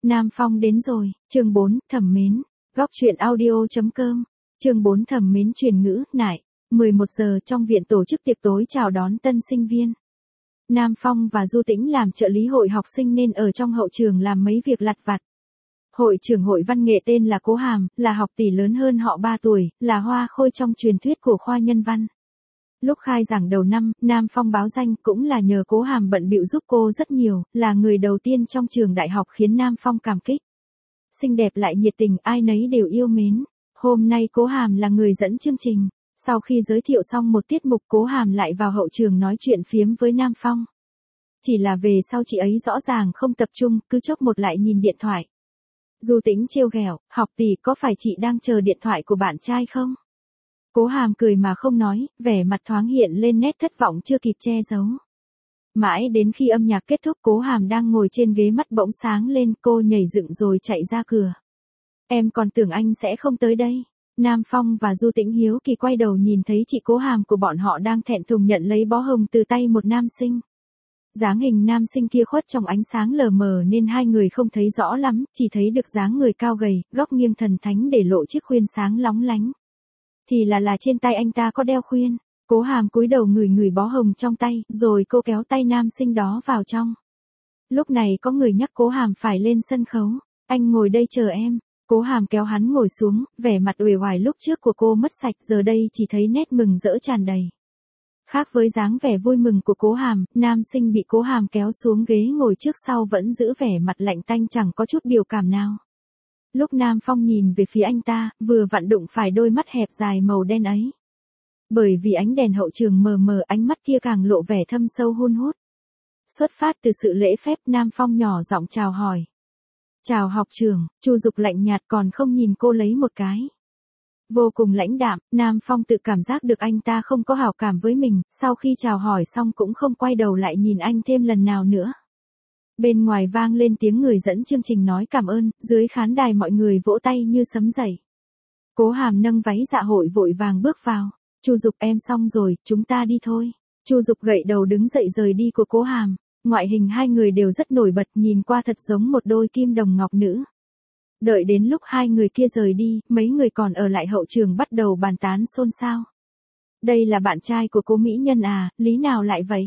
Nam Phong đến rồi, chương 4, thẩm mến, góc truyện audio.com, chương 4 thẩm mến truyền ngữ, nại, 11 giờ trong viện tổ chức tiệc tối chào đón tân sinh viên. Nam Phong và Du Tĩnh làm trợ lý hội học sinh nên ở trong hậu trường làm mấy việc lặt vặt. Hội trưởng hội văn nghệ tên là Cố Hàm, là học tỷ lớn hơn họ 3 tuổi, là hoa khôi trong truyền thuyết của khoa nhân văn. Lúc khai giảng đầu năm, Nam Phong báo danh cũng là nhờ Cố Hàm bận bịu giúp cô rất nhiều, là người đầu tiên trong trường đại học khiến Nam Phong cảm kích. Xinh đẹp lại nhiệt tình, ai nấy đều yêu mến. Hôm nay Cố Hàm là người dẫn chương trình. Sau khi giới thiệu xong một tiết mục, Cố Hàm lại vào hậu trường nói chuyện phiếm với Nam Phong. Chỉ là về sau chị ấy rõ ràng không tập trung, cứ chốc một lại nhìn điện thoại. Du Tĩnh trêu ghẹo, học tỷ có phải chị đang chờ điện thoại của bạn trai không? Cố Hàm cười mà không nói, vẻ mặt thoáng hiện lên nét thất vọng chưa kịp che giấu. Mãi đến khi âm nhạc kết thúc, Cố Hàm đang ngồi trên ghế mắt bỗng sáng lên, cô nhảy dựng rồi chạy ra cửa. Em còn tưởng anh sẽ không tới đây. Nam Phong và Du Tĩnh hiếu kỳ quay đầu nhìn thấy chị Cố Hàm của bọn họ đang thẹn thùng nhận lấy bó hồng từ tay một nam sinh. Dáng hình nam sinh kia khuất trong ánh sáng lờ mờ nên hai người không thấy rõ lắm, chỉ thấy được dáng người cao gầy, góc nghiêng thần thánh để lộ chiếc khuyên sáng lóng lánh. Thì là trên tay anh ta có đeo khuyên. Cố Hàm cúi đầu ngửi bó hồng trong tay, rồi cô kéo tay nam sinh đó vào trong. Lúc này có người nhắc Cố Hàm phải lên sân khấu. Anh ngồi đây chờ em. Cố Hàm kéo hắn ngồi xuống, vẻ mặt uể oải lúc trước của cô mất sạch, giờ đây chỉ thấy nét mừng rỡ tràn đầy. Khác với dáng vẻ vui mừng của Cố Hàm, nam sinh bị Cố Hàm kéo xuống ghế ngồi trước sau vẫn giữ vẻ mặt lạnh tanh, chẳng có chút biểu cảm nào. Lúc Nam Phong nhìn về phía anh ta, vừa vặn đụng phải đôi mắt hẹp dài màu đen ấy. Bởi vì ánh đèn hậu trường mờ mờ, ánh mắt kia càng lộ vẻ thâm sâu hun hút. Xuất phát từ sự lễ phép, Nam Phong nhỏ giọng chào hỏi. Chào học trưởng. Chu Dục lạnh nhạt còn không nhìn cô lấy một cái. Vô cùng lãnh đạm, Nam Phong tự cảm giác được anh ta không có hảo cảm với mình, sau khi chào hỏi xong cũng không quay đầu lại nhìn anh thêm lần nào nữa. Bên ngoài vang lên tiếng người dẫn chương trình nói cảm ơn, dưới khán đài mọi người vỗ tay như sấm dậy. Cố Hàm nâng váy dạ hội vội vàng bước vào. Chu Dục em xong rồi, chúng ta đi thôi. Chu Dục gậy đầu đứng dậy rời đi của Cố Hàm. Ngoại hình hai người đều rất nổi bật, nhìn qua thật giống một đôi kim đồng ngọc nữ. Đợi đến lúc hai người kia rời đi, mấy người còn ở lại hậu trường bắt đầu bàn tán xôn xao. Đây là bạn trai của Cố mỹ nhân à, lý nào lại vậy?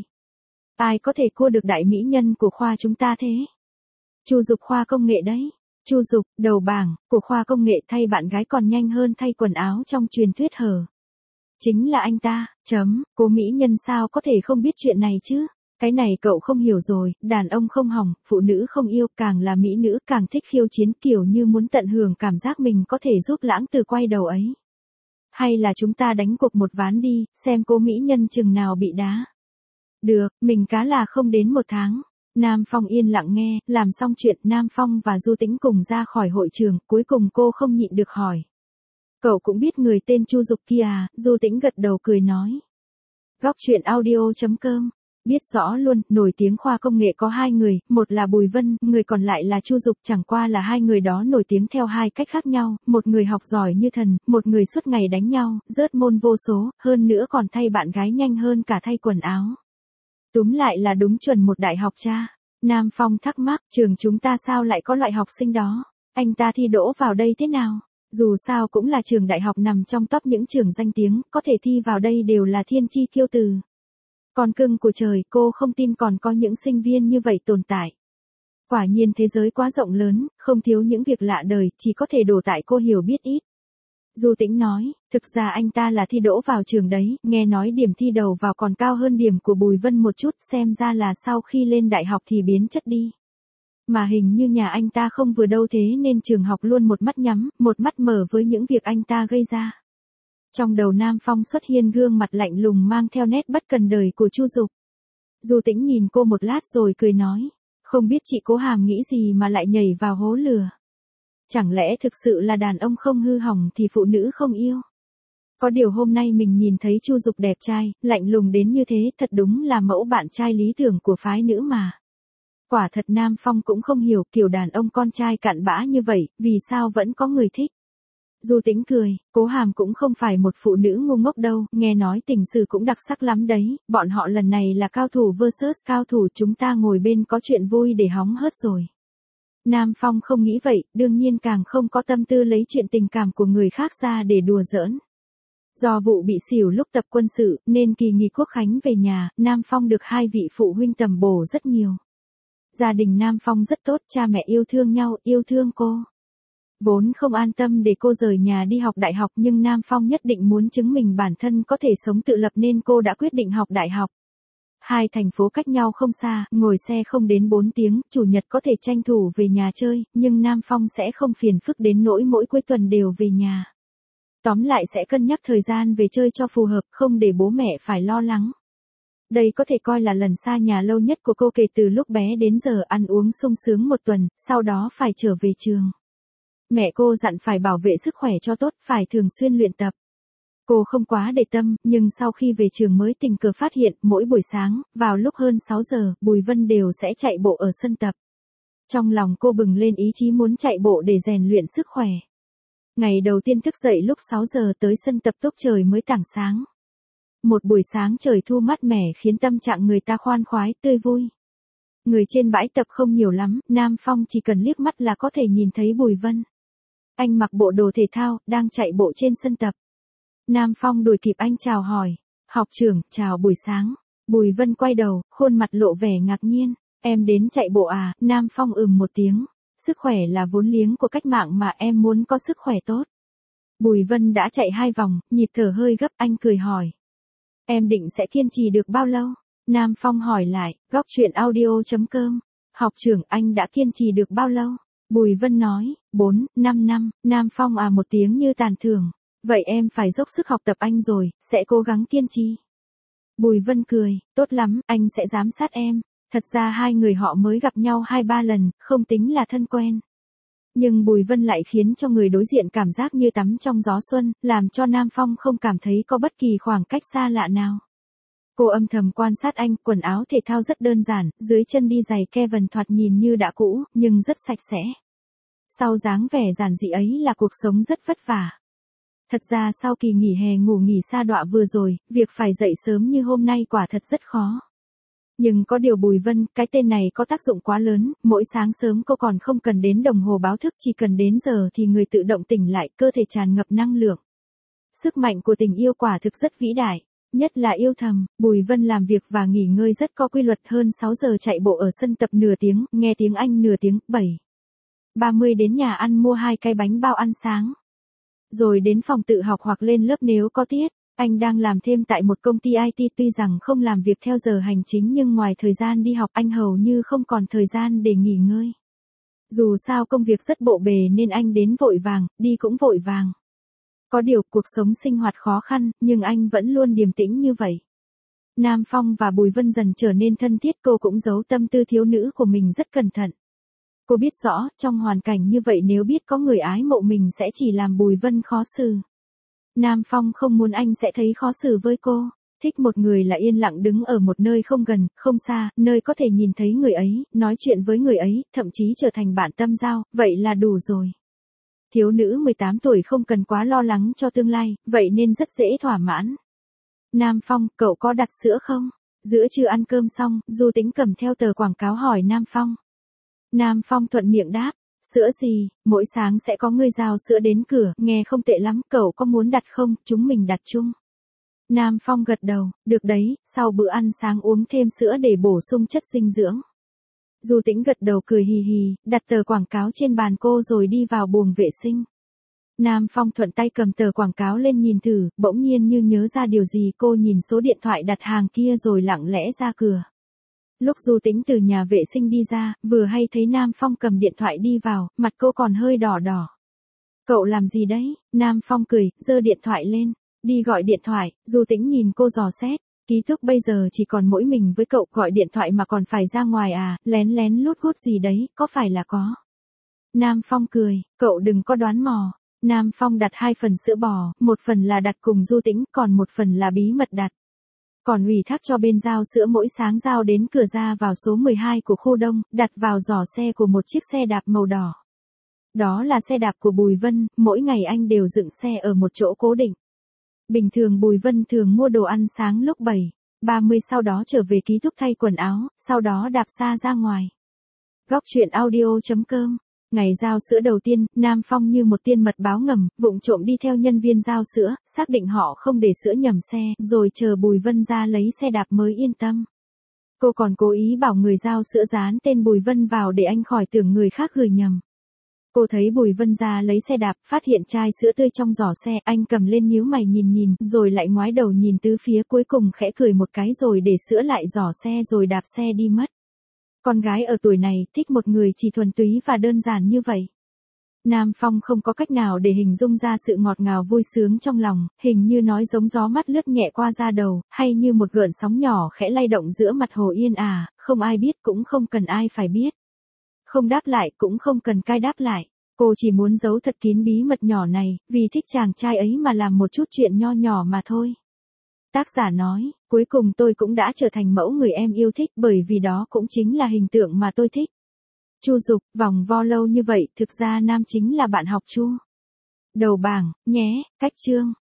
Ai có thể cua được đại mỹ nhân của khoa chúng ta thế? Chu Dục khoa công nghệ đấy. Chu Dục, đầu bảng, của khoa công nghệ thay bạn gái còn nhanh hơn thay quần áo trong truyền thuyết hở. Chính là anh ta, Cố mỹ nhân sao có thể không biết chuyện này chứ? Cái này cậu không hiểu rồi, đàn ông không hỏng, phụ nữ không yêu, càng là mỹ nữ càng thích khiêu chiến, kiểu như muốn tận hưởng cảm giác mình có thể giúp lãng từ quay đầu ấy. Hay là chúng ta đánh cuộc một ván đi, xem Cố mỹ nhân chừng nào bị đá. Được, mình cá là không đến 1 tháng. Nam Phong yên lặng nghe, làm xong chuyện Nam Phong và Du Tĩnh cùng ra khỏi hội trường, cuối cùng cô không nhịn được hỏi. Cậu cũng biết người tên Chu Dục kia à? Du Tĩnh gật đầu cười nói. Góc truyện audio.com. Biết rõ luôn, nổi tiếng khoa công nghệ có 2 người, một là Bùi Vân, người còn lại là Chu Dục, chẳng qua là hai người đó nổi tiếng theo hai cách khác nhau, một người học giỏi như thần, một người suốt ngày đánh nhau, rớt môn vô số, hơn nữa còn thay bạn gái nhanh hơn cả thay quần áo. Túm lại là đúng chuẩn một đại học cha. Nam Phong thắc mắc, trường chúng ta sao lại có loại học sinh đó? Anh ta thi đỗ vào đây thế nào? Dù sao cũng là trường đại học nằm trong top những trường danh tiếng, có thể thi vào đây đều là thiên chi kiêu từ. Con cưng của trời, cô không tin còn có những sinh viên như vậy tồn tại. Quả nhiên thế giới quá rộng lớn, không thiếu những việc lạ đời, chỉ có thể đổ tại cô hiểu biết ít. Du Tĩnh nói, thực ra anh ta là thi đỗ vào trường đấy, nghe nói điểm thi đầu vào còn cao hơn điểm của Bùi Vân một chút, xem ra là sau khi lên đại học thì biến chất đi. Mà hình như nhà anh ta không vừa đâu, thế nên trường học luôn một mắt nhắm, một mắt mở với những việc anh ta gây ra. Trong đầu Nam Phong xuất hiện gương mặt lạnh lùng mang theo nét bất cần đời của Chu Dục. Du Tĩnh nhìn cô một lát rồi cười nói, không biết chị Cố Hàm nghĩ gì mà lại nhảy vào hố lửa. Chẳng lẽ thực sự là đàn ông không hư hỏng thì phụ nữ không yêu? Có điều hôm nay mình nhìn thấy Chu Dục đẹp trai, lạnh lùng đến như thế, thật đúng là mẫu bạn trai lý tưởng của phái nữ mà. Quả thật Nam Phong cũng không hiểu kiểu đàn ông con trai cặn bã như vậy, vì sao vẫn có người thích. Du Tĩnh cười, Cố Hàm cũng không phải một phụ nữ ngu ngốc đâu, nghe nói tình sử cũng đặc sắc lắm đấy, bọn họ lần này là cao thủ versus cao thủ, chúng ta ngồi bên có chuyện vui để hóng hớt rồi. Nam Phong không nghĩ vậy, đương nhiên càng không có tâm tư lấy chuyện tình cảm của người khác ra để đùa giỡn. Do vụ bị xỉu lúc tập quân sự, nên kỳ nghỉ Quốc khánh về nhà, Nam Phong được hai vị phụ huynh tầm bổ rất nhiều. Gia đình Nam Phong rất tốt, cha mẹ yêu thương nhau, yêu thương cô. Vốn không an tâm để cô rời nhà đi học đại học, nhưng Nam Phong nhất định muốn chứng minh bản thân có thể sống tự lập nên cô đã quyết định học đại học. Hai thành phố cách nhau không xa, ngồi xe không đến 4 tiếng, chủ nhật có thể tranh thủ về nhà chơi, nhưng Nam Phong sẽ không phiền phức đến nỗi mỗi cuối tuần đều về nhà. Tóm lại sẽ cân nhắc thời gian về chơi cho phù hợp, không để bố mẹ phải lo lắng. Đây có thể coi là lần xa nhà lâu nhất của cô kể từ lúc bé đến giờ, ăn uống sung sướng một tuần, sau đó phải trở về trường. Mẹ cô dặn phải bảo vệ sức khỏe cho tốt, phải thường xuyên luyện tập. Cô không quá để tâm, nhưng sau khi về trường mới tình cờ phát hiện, mỗi buổi sáng, vào lúc hơn 6 giờ, Bùi Vân đều sẽ chạy bộ ở sân tập. Trong lòng cô bừng lên ý chí muốn chạy bộ để rèn luyện sức khỏe. Ngày đầu tiên thức dậy lúc 6 giờ tới sân tập lúc trời mới tảng sáng. Một buổi sáng trời thu mát mẻ khiến tâm trạng người ta khoan khoái, tươi vui. Người trên bãi tập không nhiều lắm, Nam Phong chỉ cần liếc mắt là có thể nhìn thấy Bùi Vân. Anh mặc bộ đồ thể thao, đang chạy bộ trên sân tập. Nam Phong đuổi kịp anh chào hỏi. Học trưởng, chào buổi sáng. Bùi Vân quay đầu, khuôn mặt lộ vẻ ngạc nhiên. Em đến chạy bộ à? Nam Phong một tiếng. Sức khỏe là vốn liếng của cách mạng mà, em muốn có sức khỏe tốt. Bùi Vân đã chạy 2 vòng, nhịp thở hơi gấp, anh cười hỏi. Em định sẽ kiên trì được bao lâu? Nam Phong hỏi lại. Góc chuyện audio.com. Học trưởng, anh đã kiên trì được bao lâu? Bùi Vân nói, 4, 5 năm. Nam Phong một tiếng như tàn thưởng. Vậy em phải dốc sức học tập anh rồi, sẽ cố gắng kiên trì. Bùi Vân cười, tốt lắm, anh sẽ giám sát em. Thật ra hai người họ mới gặp nhau 2-3 lần, không tính là thân quen. Nhưng Bùi Vân lại khiến cho người đối diện cảm giác như tắm trong gió xuân, làm cho Nam Phong không cảm thấy có bất kỳ khoảng cách xa lạ nào. Cô âm thầm quan sát anh, quần áo thể thao rất đơn giản, dưới chân đi giày Kevin thoạt nhìn như đã cũ, nhưng rất sạch sẽ. Sau dáng vẻ giản dị ấy là cuộc sống rất vất vả. Thật ra sau kỳ nghỉ hè ngủ nghỉ sa đọa vừa rồi, việc phải dậy sớm như hôm nay quả thật rất khó. Nhưng có điều Bùi Vân, cái tên này có tác dụng quá lớn, mỗi sáng sớm cô còn không cần đến đồng hồ báo thức, chỉ cần đến giờ thì người tự động tỉnh lại, cơ thể tràn ngập năng lượng. Sức mạnh của tình yêu quả thực rất vĩ đại, nhất là yêu thầm. Bùi Vân làm việc và nghỉ ngơi rất có quy luật, hơn 6 giờ chạy bộ ở sân tập nửa tiếng, nghe tiếng Anh nửa tiếng, 7:30 đến nhà ăn mua 2 cái bánh bao ăn sáng. Rồi đến phòng tự học hoặc lên lớp nếu có tiết. Anh đang làm thêm tại một công ty IT, tuy rằng không làm việc theo giờ hành chính nhưng ngoài thời gian đi học anh hầu như không còn thời gian để nghỉ ngơi. Dù sao công việc rất bộn bề nên anh đến vội vàng, đi cũng vội vàng. Có điều cuộc sống sinh hoạt khó khăn, nhưng anh vẫn luôn điềm tĩnh như vậy. Nam Phong và Bùi Vân dần trở nên thân thiết, cô cũng giấu tâm tư thiếu nữ của mình rất cẩn thận. Cô biết rõ, trong hoàn cảnh như vậy nếu biết có người ái mộ mình sẽ chỉ làm Bùi Vân khó xử. Nam Phong không muốn anh sẽ thấy khó xử với cô. Thích một người là yên lặng đứng ở một nơi không gần, không xa, nơi có thể nhìn thấy người ấy, nói chuyện với người ấy, thậm chí trở thành bạn tâm giao, vậy là đủ rồi. Thiếu nữ 18 tuổi không cần quá lo lắng cho tương lai, vậy nên rất dễ thỏa mãn. Nam Phong, cậu có đặt sữa không? Giữa trưa ăn cơm xong, Du Tĩnh cầm theo tờ quảng cáo hỏi Nam Phong. Nam Phong thuận miệng đáp. Sữa gì, mỗi sáng sẽ có người giao sữa đến cửa, nghe không tệ lắm, cậu có muốn đặt không, chúng mình đặt chung. Nam Phong gật đầu, được đấy, sau bữa ăn sáng uống thêm sữa để bổ sung chất dinh dưỡng. Du Tĩnh gật đầu cười hì hì, đặt tờ quảng cáo trên bàn cô rồi đi vào buồng vệ sinh. Nam Phong thuận tay cầm tờ quảng cáo lên nhìn thử, bỗng nhiên như nhớ ra điều gì, cô nhìn số điện thoại đặt hàng kia rồi lặng lẽ ra cửa. Lúc Du Tĩnh từ nhà vệ sinh đi ra, vừa hay thấy Nam Phong cầm điện thoại đi vào, mặt cô còn hơi đỏ đỏ. Cậu làm gì đấy? Nam Phong cười, giơ điện thoại lên. Đi gọi điện thoại. Du Tĩnh nhìn cô dò xét. Ký túc bây giờ chỉ còn mỗi mình với cậu, gọi điện thoại mà còn phải ra ngoài à, lén lén lút hút gì đấy, có phải là có? Nam Phong cười, cậu đừng có đoán mò. Nam Phong đặt 2 phần sữa bò, một phần là đặt cùng Du Tĩnh, còn một phần là bí mật đặt. Còn ủy thác cho bên giao sữa mỗi sáng giao đến cửa ra vào số 12 của khu đông, đặt vào giỏ xe của một chiếc xe đạp màu đỏ. Đó là xe đạp của Bùi Vân, mỗi ngày anh đều dựng xe ở một chỗ cố định. Bình thường Bùi Vân thường mua đồ ăn sáng lúc 7:30 sau đó trở về ký túc thay quần áo, sau đó đạp xa ra ngoài. Góc chuyện audio.com. Ngày giao sữa đầu tiên, Nam Phong như một tiên mật báo ngầm, vụng trộm đi theo nhân viên giao sữa, xác định họ không để sữa nhầm xe, rồi chờ Bùi Vân ra lấy xe đạp mới yên tâm. Cô còn cố ý bảo người giao sữa dán tên Bùi Vân vào để anh khỏi tưởng người khác gửi nhầm. Cô thấy Bùi Vân ra lấy xe đạp, phát hiện chai sữa tươi trong giỏ xe, anh cầm lên nhíu mày nhìn, rồi lại ngoái đầu nhìn tứ phía, cuối cùng khẽ cười một cái rồi để sữa lại giỏ xe rồi đạp xe đi mất. Con gái ở tuổi này thích một người chỉ thuần túy và đơn giản như vậy. Nam Phong không có cách nào để hình dung ra sự ngọt ngào vui sướng trong lòng, hình như nói giống gió mát lướt nhẹ qua da đầu, hay như một gợn sóng nhỏ khẽ lay động giữa mặt hồ yên ả, không ai biết cũng không cần ai phải biết. Không đáp lại cũng không cần cai đáp lại. Cô chỉ muốn giấu thật kín bí mật nhỏ này, vì thích chàng trai ấy mà làm một chút chuyện nho nhỏ mà thôi. Tác giả nói, cuối cùng tôi cũng đã trở thành mẫu người em yêu thích bởi vì đó cũng chính là hình tượng mà tôi thích. Chu Dục, vòng vo lâu như vậy, thực ra Nam chính là bạn học Chu. Đầu bảng, nhé, cách chương.